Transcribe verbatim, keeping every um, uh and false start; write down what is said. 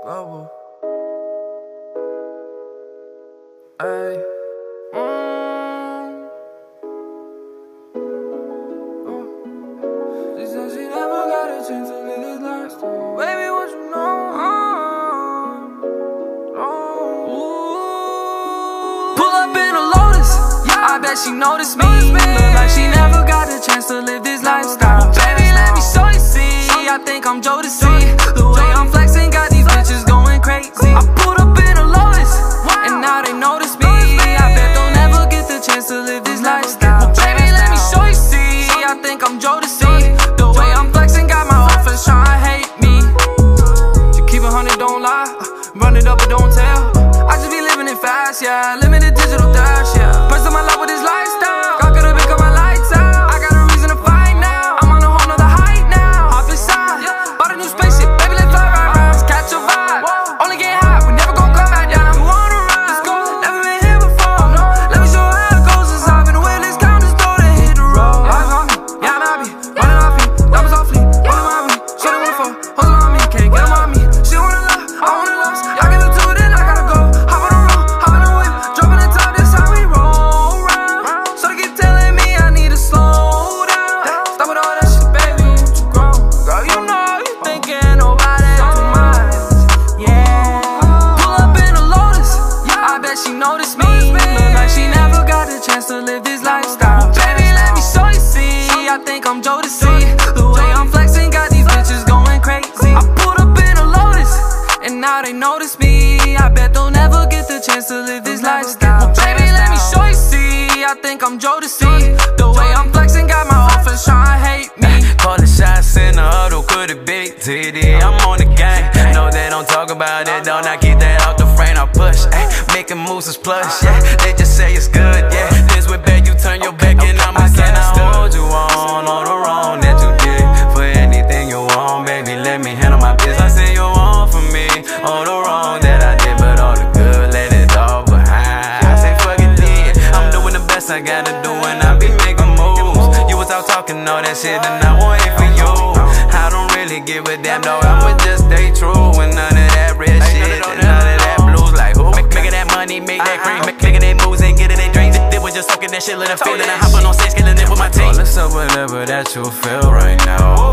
Global. Ay. Mm. Oh. She said she never got a chance to live this lifestyle. Baby, what you know? Uh, oh. Pull up in a Lotus. Yeah. I bet she noticed me. Look like she never got a chance to live this lifestyle. Baby, let me show you see. I think I'm Jodeci. The way I'm flexing got these bitches going crazy. I pulled up in a Lotus, and now they notice me. I bet they'll never get the chance to live this lifestyle. Baby, let me show you see. I think I'm Jodeci. The way I'm flexing got my whole friends tryna hate me. You keep a hundred, don't lie. Run it up, but don't tell. I just be living it fast, yeah. Limited digital dash, yeah. First time I love with this lifestyle. God could've been cut my lights out. I got a reason to fight now. I'm on a whole nother height now. Hop inside, bought a new spaceship. Baby, let's fly right round. Let's catch a vibe. Only get high, we never gon' come back down. You wanna ride? Let's go. Never been here before. Let me show you how it goes inside. Been away, let's count this door to hit the road. Eyes on me, yeah, I'm happy. Running off me, diamonds off fleet. All on my way, show them what for. Hold on me, can't get them on me. She wanna love, I wanna love. Y'all get the two, then I gotta go. Hop on the road, hop in the whip, drop in the top. That's how we roll round. So they keep telling me I need to slow down. Stop with all that shit, baby. You grown, girl. You know you thinking nobody too much. Yeah. Pull up in a Lotus. I bet she noticed me. Look like she never got the chance to live this lifestyle. Baby, let me show you see. I think I'm Jodeci. The way I'm flexing got these bitches going crazy. I pulled up in a Lotus, and now they notice me. I bet they'll never get the chance to live this lifestyle. Baby, let me show you see. I think I'm Jodeci. The way I'm flexing got my whole friends tryna hate me. Call the shots in the huddle, could it be T D? I'm on the game. No, they don't talk about it, don't I keep that out the frame. I push, ay, making moves is plush, yeah. They just say it's good, yeah. This with bad, you turn your back and I'm a can I hold you on all the wrong that you did. For anything you want, baby, let me handle my business. I say you want for me, all the wrong that I did, but all the good, let it all behind. I say fuck it then, I'm doing the best I gotta do and I be making moves. You was out talking all that shit and I want it for you. I don't really give a damn, dog, I'ma just stay true. And none of that red shit, and none of that blues. Like who? Make, making that money, make that cream, make, making that moves and getting they dreams. They was just talking that shit, let them feel it. I hopping on stage, killing it with my team. Let's up whatever that you feel right now.